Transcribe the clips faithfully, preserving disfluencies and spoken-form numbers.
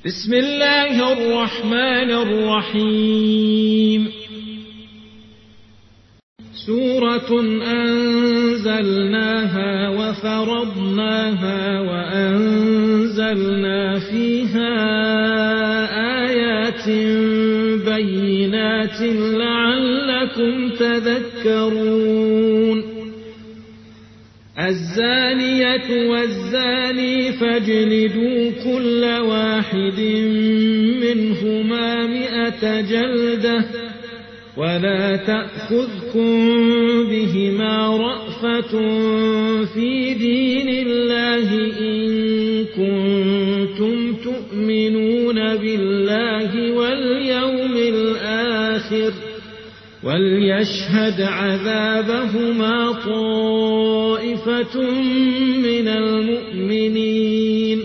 بسم الله الرحمن الرحيم سورة أنزلناها وفرضناها وأنزلنا فيها آيات بينات لعلكم تذكرون الزانية والزاني فاجلدوا كل واحد منهما مئة جلدة ولا تأخذكم بهما رأفة في دين الله إن كنتم تؤمنون بالله واليوم الآخر وليشهد عذابهما طائفة من المؤمنين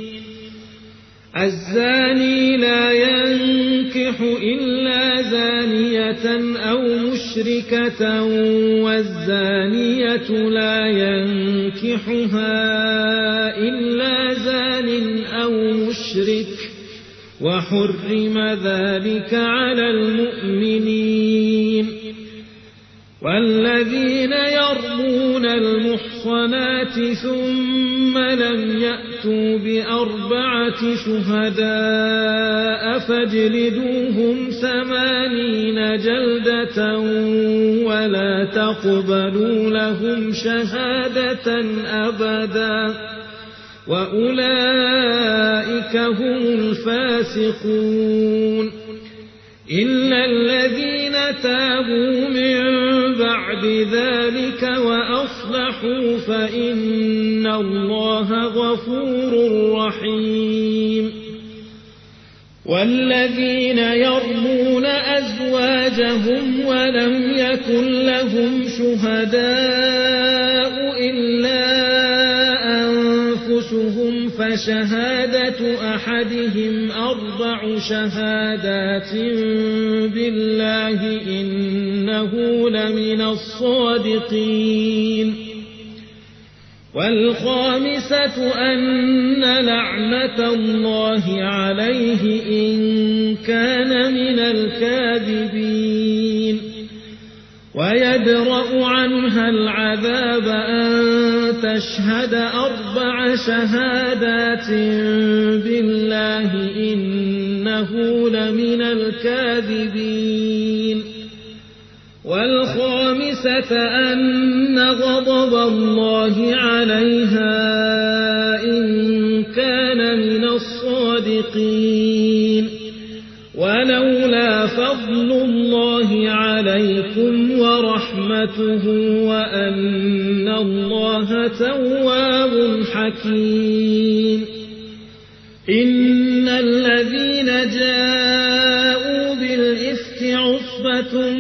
الزاني لا ينكح إلا زانية أو مشركة والزانية لا ينكحها إلا زان أو مشرك وحرم ذلك على المؤمنين والذين يرمون المحصنات ثم لم يأتوا بأربعة شهداء فاجلدوهم ثمانين جلدة ولا تقبلوا لهم شهادة أبدا وأولئك هم الفاسقون إلا الذين تابوا من بعد ذلك وأصلحوا فإن الله غفور رحيم والذين يرمون أزواجهم ولم يكن لهم شهداء إلا أنفسهم فشهادة أحدهم أربع شهادات بالله إنه لمن الصادقين والخامسة أن لعنة الله عليه إن كان من الكاذبين ويدرأ عنها العذاب أن تشهد أربع شهادات بالله إنه لمن الكاذبين والخامسة أن غضب الله عليها إن كان من الصادقين ولولا فضل الله عليكم ورحمته وأن الله تواب حكيم إن الذين جاءوا بالإفك عصبة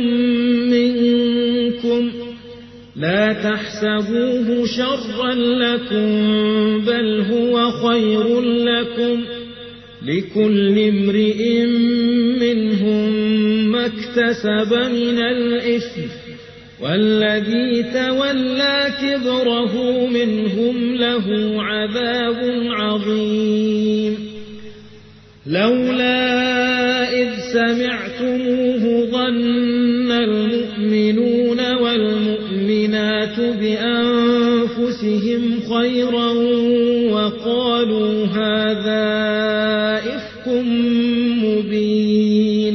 منكم لا تحسبوه شرا لكم بل هو خير لكم لكل امرئ منهم ما اكتسب من الإثم والذي تولى كبره منهم له عذاب عظيم لولا إذ سمعتموه ظن المؤمنون والمؤمنات بأنفسهم خيرا وقالوا هذا إفك مبين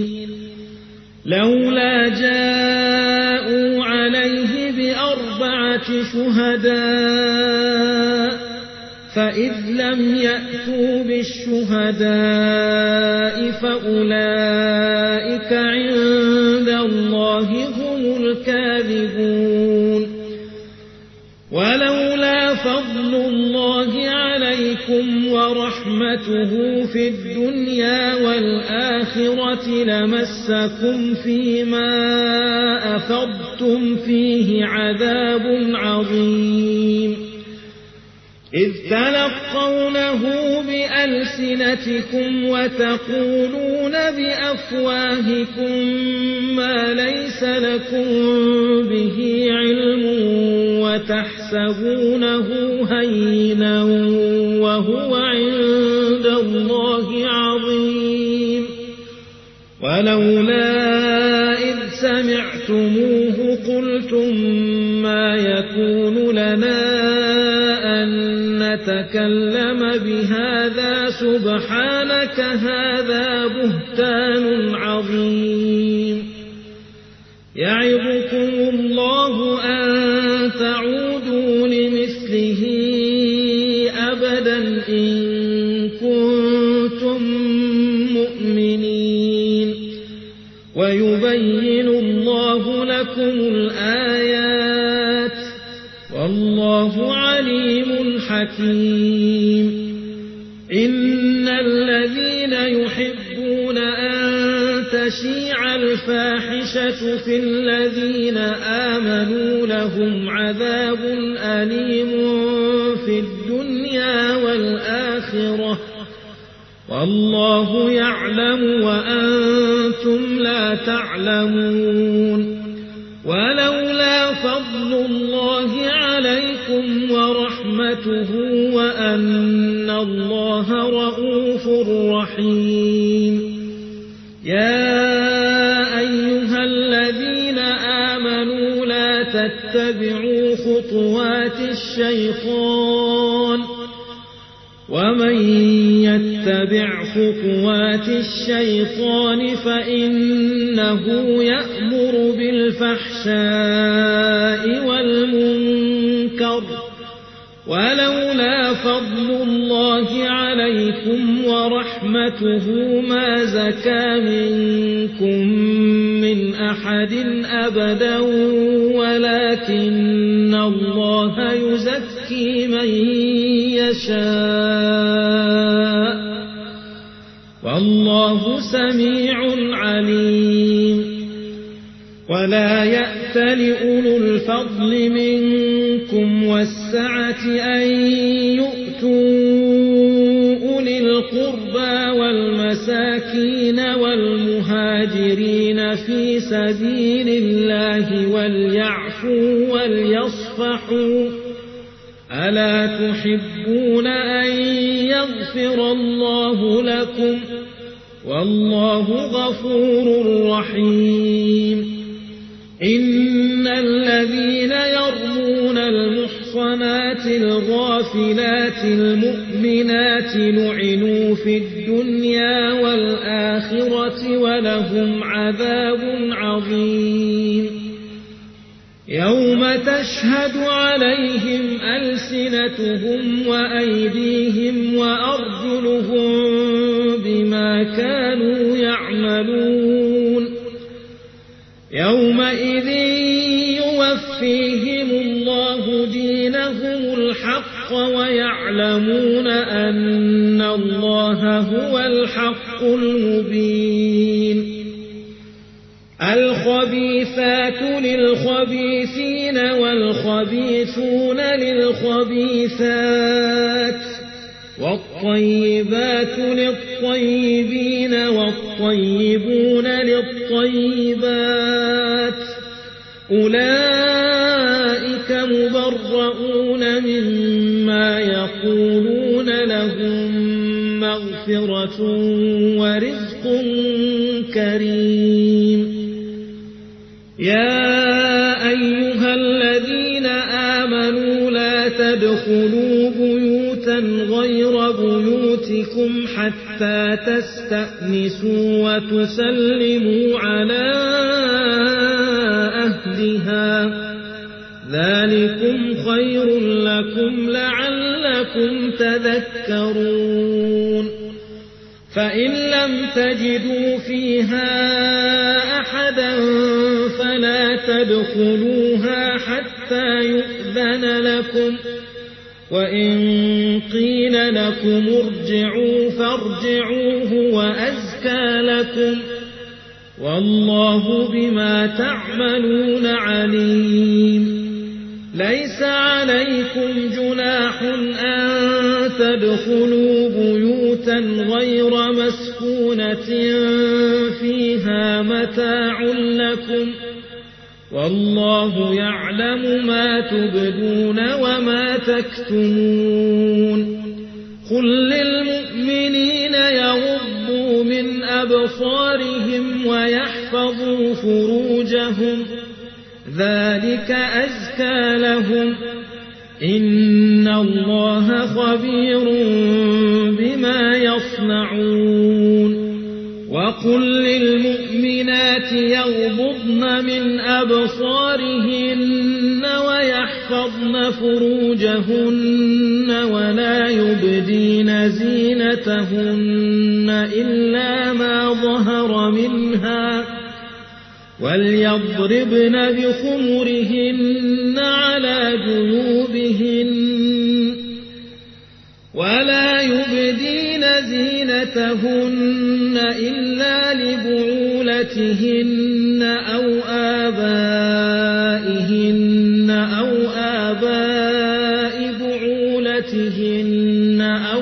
لولا جاءوا عليه بأربعة شهداء فإذ لم يأتوا بالشهداء فأولئك عند الله هم الكاذبون ولولا فضل الله عليكم ورحمته في الدنيا والآخرة لمسكم فيما أفضتم فيه عذاب عظيم إذ تلقونه بألسنتكم وتقولون بأفواهكم ما ليس لكم به علم وتحسبونه هينا وهو عند الله عظيم ولولا إذ سمعتموه قلتم ما يكون لنا نتكلم بهذا سبحانك هذا بهتان عظيم يعظكم الله أن تعودوا لمثله أبدا إن كنتم مؤمنين ويبين الله لكم الآيات والله عليم حكيم إن الذين يحبون أن تشيع الفاحشة في الذين آمنوا لهم عذاب أليم في الدنيا والآخرة والله يعلم وأنتم لا تعلمون ولولا فضل الله عليكم ورحمته وأن الله رؤوف رحيم يا أيها الذين آمنوا لا تتبعوا خطوات الشيطان ومن يتبع خطوات الشيطان فإنه يأمر بالفحشاء والمنكر ولولا فضل الله عليكم ورحمته ما زكى منكم من أحد أبدا ولكن الله يزكي من يشاء والله سميع عليم ولا يأت لأولو الفضل منكم والسعة أن يؤتوا أولي القربى والمساكين والمهاجرين في سبيل الله وليعفوا وليصفحوا ألا تحبون أن يغفر الله لكم والله غفور رحيم إن الذين يرمون المحصنات الغافلات المؤمنات لعنوا في الدنيا والآخرة ولهم عذاب عظيم يوم تشهد عليهم ألسنتهم وأيديهم وأرجلهم بما كانوا يعملون يومئذ يوفيهم الله دينهم الحق ويعلمون أن الله هو الحق المبين الخبيثات للخبيثين والخبيثون للخبيثات والطيبات للطيبين والطيبون للطيبات أولئك مبرؤون مما يقولون لهم مغفرة ورزق كريم يا أيها الذين آمنوا لا تدخلوا بيوتا غير بيوتكم حتى تستأنسوا وتسلموا على أهلها ذلكم خير لكم لعلكم تذكرون فإن لم تجدوا فيها أحدا فلا تدخلوها حتى يؤذن لكم وإن قيل لكم ارجعوا فارجعوا هو أزكى لكم والله بما تعملون عليم ليس عليكم جناح أن تدخلوا بيوتا غير مسكونة فيها متاع لكم والله يعلم ما تبدون وما تكتمون قل للمؤمنين يغضوا من أبصارهم ويحفظوا فروجهم ذلك أزكى لهم إن الله خبير بما يصنعون وقل للمؤمنات يغضضن من أبصارهن ويحفظن فروجهن ولا يبدين زينتهن إلا ما ظهر منها وليضربن بخمرهن على جيوبهن ولا يبدين زينتهن إلا لبعولتهن أو آبائهن أو آباء بعولتهن أو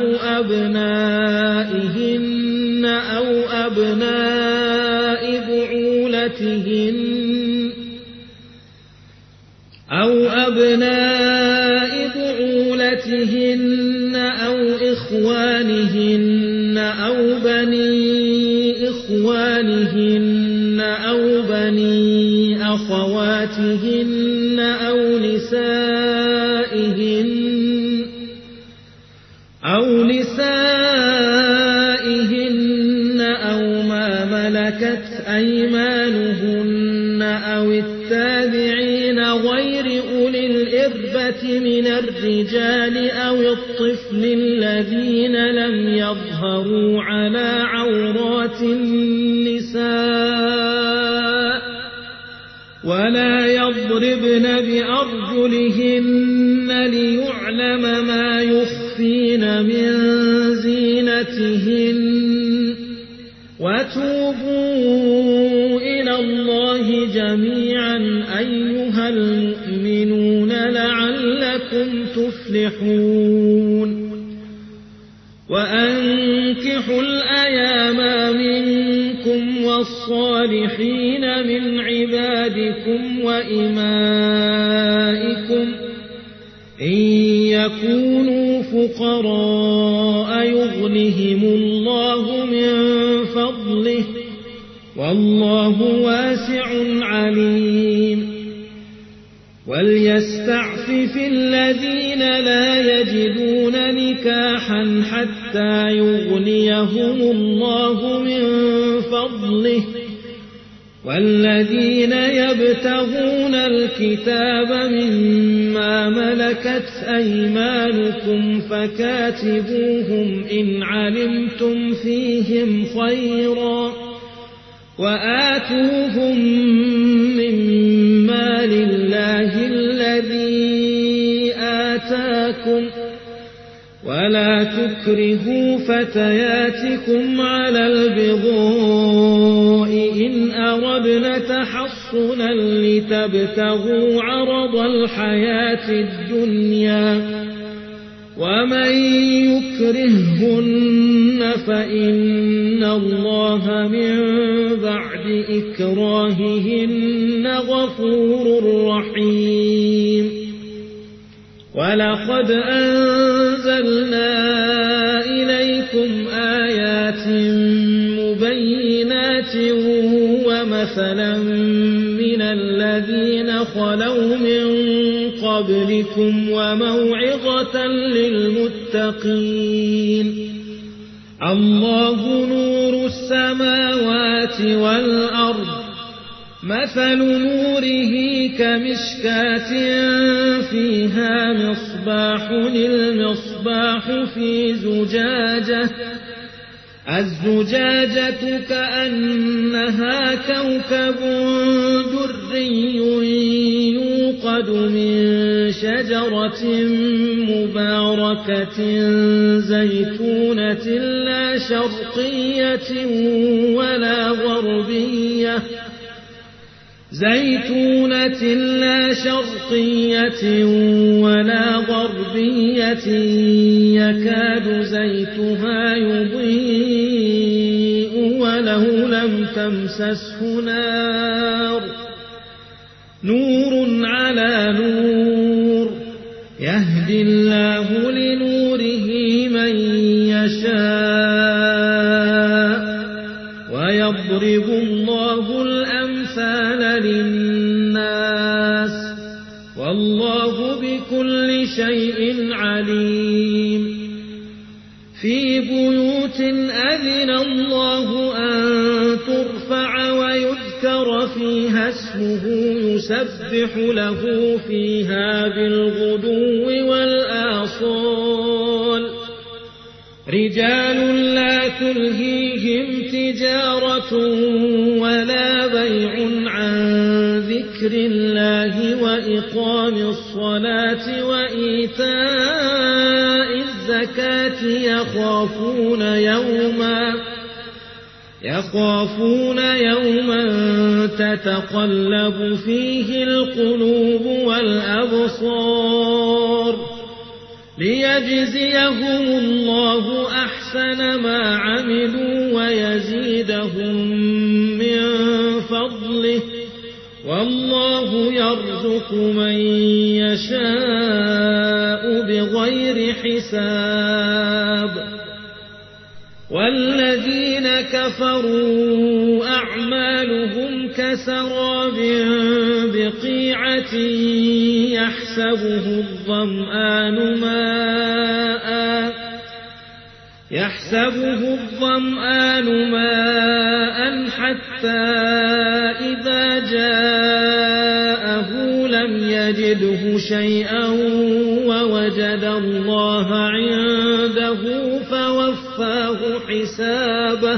أبنائهن أو أبناء بعولتهن أو أبناء بعولتهن أو إخوانهن أو بني إخوانهن أو بني أخواتهن أو نسائهن أو نسائهن أو ما ملكت أيمانهن أو التابعين غير أولي الإربة من الرجال أو الطفل الذين لم يظهروا على عورات النساء ولا يضربن بأرجلهن ليعلم ما يخفين من زينتهن وتوبوا إلى الله جميعا أيها المؤمنون لعلكم تفلحون وأنكحوا الأيام منكم والصالحين من عبادكم وإمائكم إن يكونوا فقراء يغنهم الله من فضله والله واسع عليم وليستعفف الذين لا يجدون نكاحا حتى يغنيهم الله من فضله والذين يبتغون الكتاب مما ملكت أيمانكم فكاتبوهم إن علمتم فيهم خيرا وآتوهم مما لله الذي آتاكم ولا تكرهوا فتياتكم على البغاء إن أردنا تحصنا لتبتغوا عرض الحياة الدنيا ومن يكرههن فإن الله من بعد إكراههن غفور رحيم ولقد أنزلنا إليكم آيات مبينات ومثلا من الذين خلوا من قبلكم وموعظة للمتقين الله نور السماوات والأرض مثل نوره كمشكاة فيها مصباح المصباح في زجاجة الزجاجة كأنها كوكب دري يوقد من شجرة مباركة زيتونة لا شرقية ولا غربية زيتونة لا شرقية ولا غربية يكاد زيتها يضيء ولو لم تمسسه نار نور على نور يهدي الله لنوره من يشاء ويضرب الله الأمثال للناس والله بكل شيء عليم في بيوت أذن الله أن ترفع ويذكر فيها اسمه يسبح له فيها بالغدو والآصال رجال لا تلهيهم تجارة ولا بيع عن ذكر الله وإقام الصلاة وإيتاء الزكاة يخافون يوما يخافون يوما تتقلب فيه القلوب والأبصار ليجزيهم الله أحسن ما عملوا ويزيدهم من فضله والله يرزق من يشاء بغير حساب والذين كفروا أعمالهم كسراب بقيعة يحسبه الظمآن ماء يحسبه الظمآن ماء حتى إذا جاءه لم يجده شيئا ووجد الله عنده فوفاه حسابه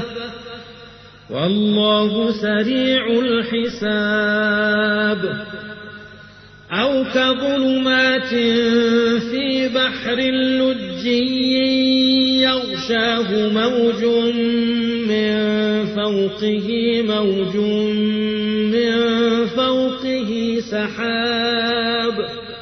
والله سريع الحساب أو كظلمات في بحر لجي يغشاه موج من فوقه موج من فوقه سحاب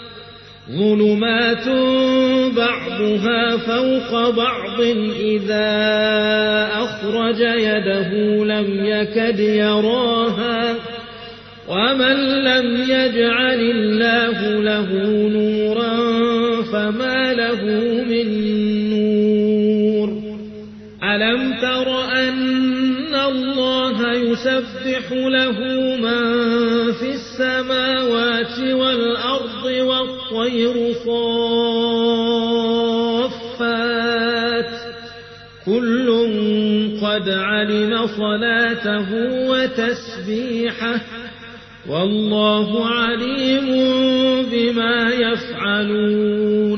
ظلمات بعضها فوق بعض إذا أخرج يده لم يكد يراها ومن لم يجعل الله له نورا فما له من نور ألم تر أن الله يسبح له من في السماوات والأرض والطير صافات كل قد علم صلاته وتسبيحه والله عليم بما يفعلون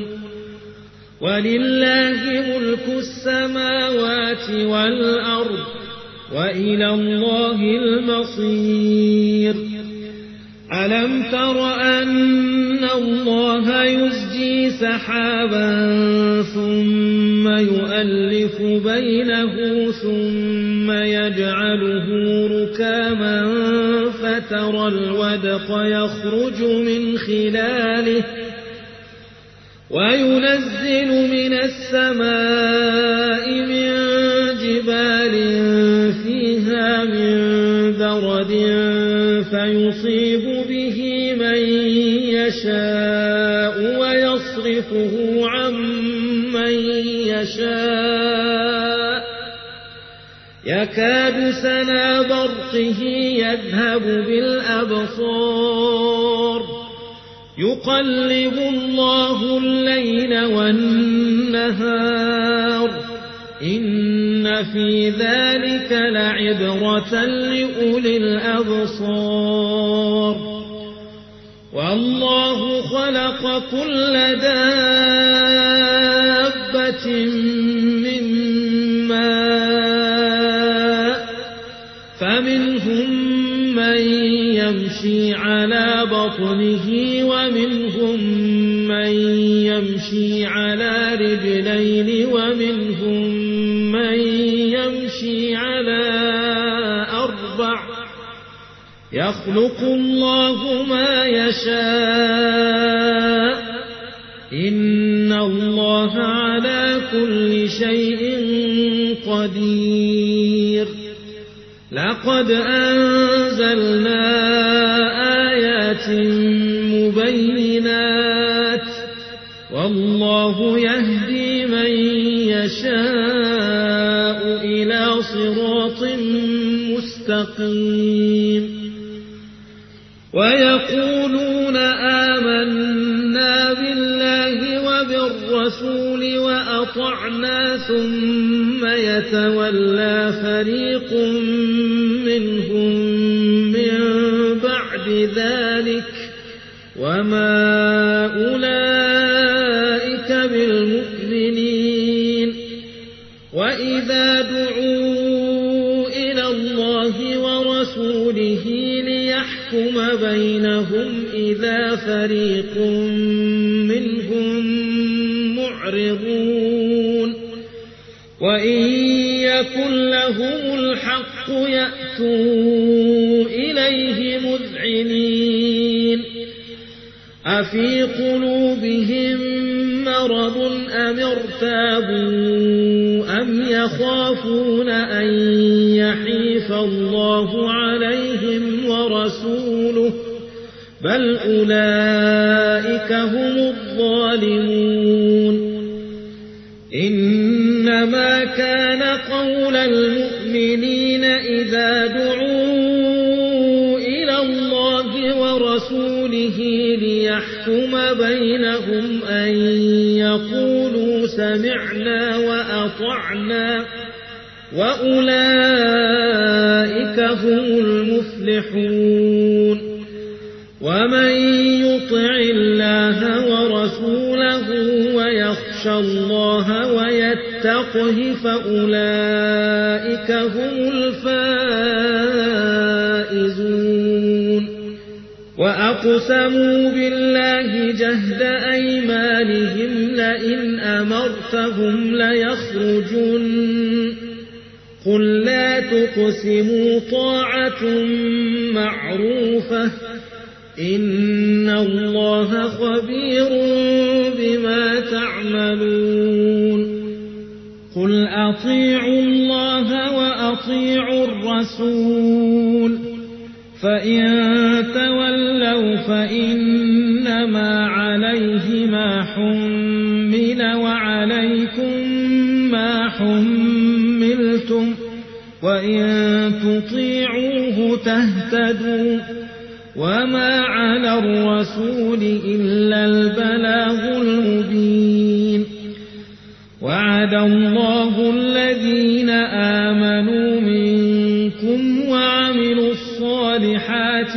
ولله ملك السماوات والأرض وإلى الله المصير ألم تر أن الله يزجي سحابا ثم يؤلف بينه ثم يجعله ركاما فترى الودق يخرج من خلاله وينزل من السماء من جبال فيها من برد فيصيب به من يشاء ويصرفه عن من يشاء يكاد سنا برقه يذهب بالأبصار يقلب الله الليل والنهار إن في ذلك لعبرة لأولي الأبصار والله خلق كل دابة من ماء فمنهم من يمشي على بطنه ومنهم من يمشي على رجلين ومنهم من يمشي على أربع يخلق الله ما يشاء إن الله على كل شيء قدير لقد أنزلنا آيات مبينات والله يهدي من يشاء إلى صراط مستقيم ويقولون آمنا بالله وبالرسول وأطعنا ثم يتولى فريق منهم من بعد ذلك وما أولئك بالمؤمنين وإذا دعوا إلى الله ورسوله ليحكم بينهم إذا فريق منهم معرضون وإن يكن لهم الحق يأتوا إليه مذعنين أفي قلوبهم مرض أم ارتابوا أم يخافون أن يحيف الله عليهم ورسوله بل أولئك هم الظالمون إنما كان قول المؤمنين إذا دعوا إلى الله ورسوله ليحكم بينهم أن يقولوا سمعنا وأطعنا وأولئك هم المفلحون ومن يطع الله ورسوله ويخشى الله ويتقه فأولئك هم الفائزون وأقسموا بالله جهد أيمانهم لئن أمرتهم ليخرجن قل لا تقسموا طاعة معروفة إن الله خبير بما تعملون قل أطيعوا الله وأطيعوا الرسول فإن تولوا فإنما عليه ما حمل وعليكم ما حملتم وإن تطيعوه تهتدوا وما على الرسول إلا البلاغ المبين وعد الله الذين آمنوا منكم وعملوا الصالحات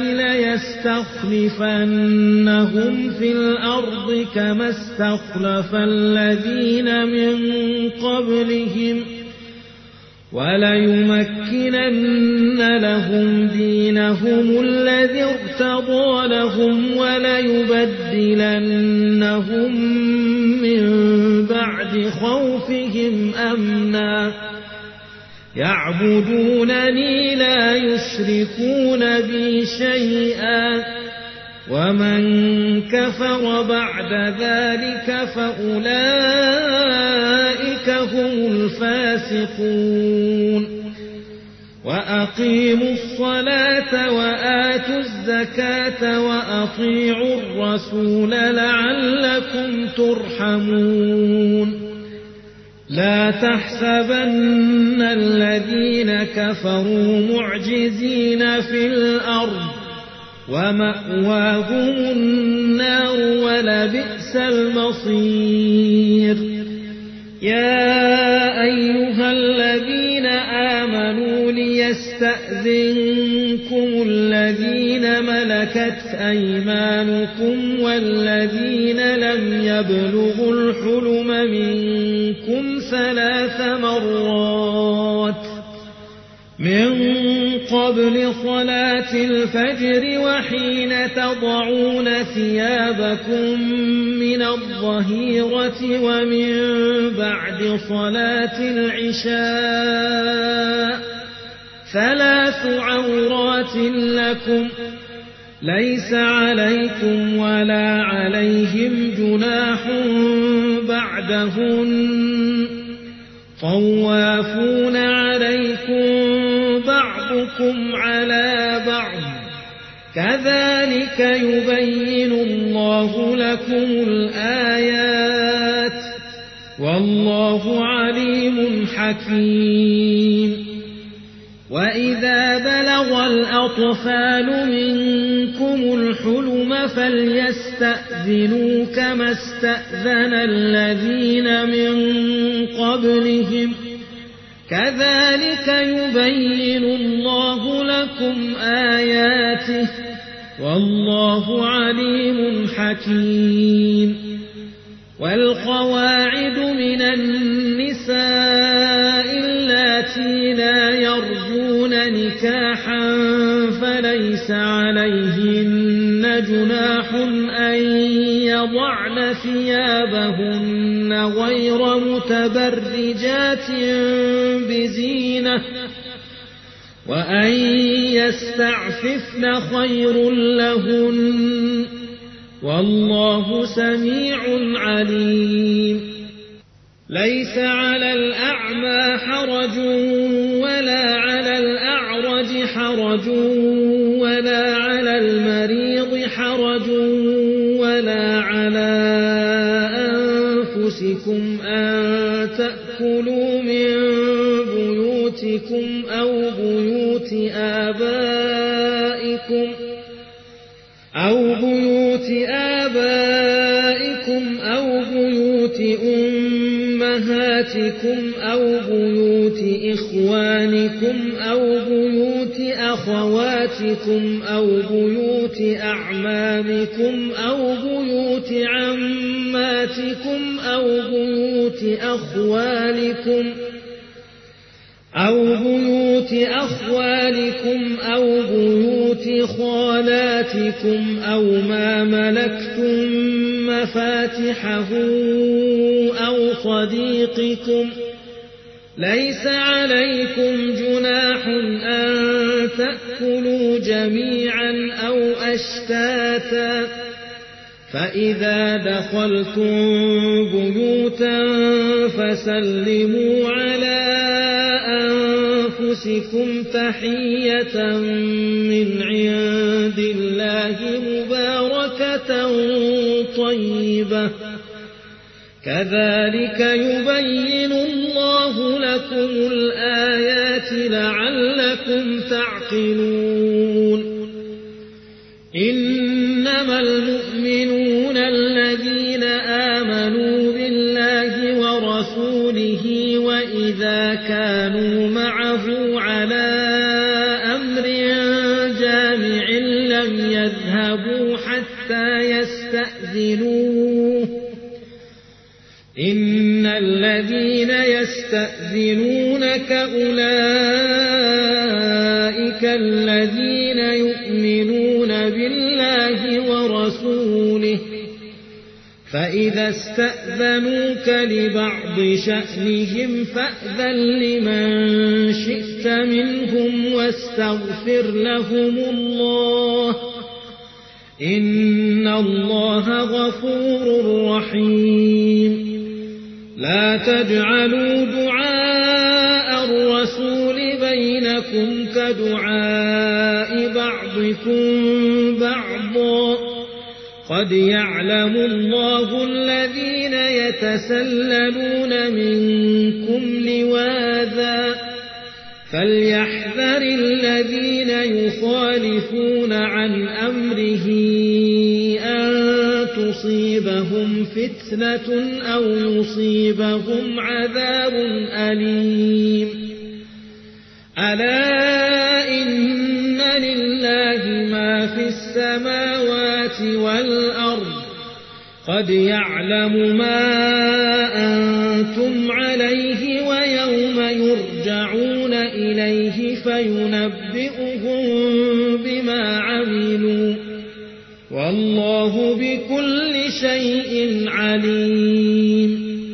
ليستخلفنهم في الأرض كما استخلف الذين من قبلهم وليمكنن لهم دينهم الذي ارتضى لهم وليبدلنهم من بعد خوفهم أمنا يعبدونني لا يشركون بي شيئا ومن كفر بعد ذلك فأولئك هم الفاسقون وأقيموا الصلاة وآتوا الزكاة وأطيعوا الرسول لعلكم ترحمون لا تحسبن الذين كفروا معجزين في الأرض ومأواهم النار ولبئس المصير يا أيها الذين آمنوا ليستأذنكم الذين ملكت أيمانكم والذين لم يبلغوا الحلم منكم ثلاث مرات من قبل صلاة الفجر وحين تضعون ثيابكم من الظهيرة ومن بعد صلاة العشاء ثلاث ثلاث عورات لكم ليس عليكم ولا عليهم جناح بعدهن طوافون عليكم بعضكم على بعض كذلك يبين الله لكم الآيات والله عليم حكيم وإذا بلغ الأطفال منكم الحلم فليستأذنوا كما استأذن الذين من قبلهم كذلك يبين الله لكم آياته والله عليم حكيم والقواعد من النساء اللاتي لا يرجون نكاحا فليس عليهن جناح أن يضعن ثيابهن غير متبرجات بزينة وأن يستعففن خير لهن والله سميع عليم ليس على الأعمى حرج ولا على الأعرج حرج ولا على المريض حرج ولا على أنفسكم أن تأكلوا من بيوتكم أو بيوت آبائكم أو بيوت آبائكم أو بيوت أمهاتكم أو بيوت إخوانكم أو بيوت أخواتكم أو بيوت أعمامكم أو بيوت عماتكم أو بيوت أخوالكم أو بيوت أخوالكم أو بيوت خالاتكم أو ما ملكتم مفاتحه أو صديقكم ليس عليكم جناح أن تأكلوا جميعا أو أشتاتا فإذا دخلتم بيوتا فسلموا على أنفسكم تحية من عند الله مباركة طيبة كذلك يبين الله لكم الآيات لعلكم تعقلون إنما المؤمنون الذين آمنوا بالله ورسوله وإذا كانوا معه على أمر جامع لم يذهبوا حتى يستأذنوه إن الذين يستأذنونك أولئك الذين يؤمنون بالله ورسوله فإذا استأذنوك لبعض شأنهم فأذن لمن شئت منهم واستغفر لهم الله إن الله غفور رحيم لا تجعلوا دعاء الرسول بينكم كدعاء بعضكم بعضا قد يعلم الله الذين يتسللون منكم لواذا فليحذر الذين يخالفون عن أمره أن تصيبهم فتنة أو يصيبهم عذاب أليم ألا إن لله ما في السماوات والأرض قد يعلم ما أنتم عليه ويوم يرجعون إليه فينبئهم بما عملوا والله بكل شيء عليم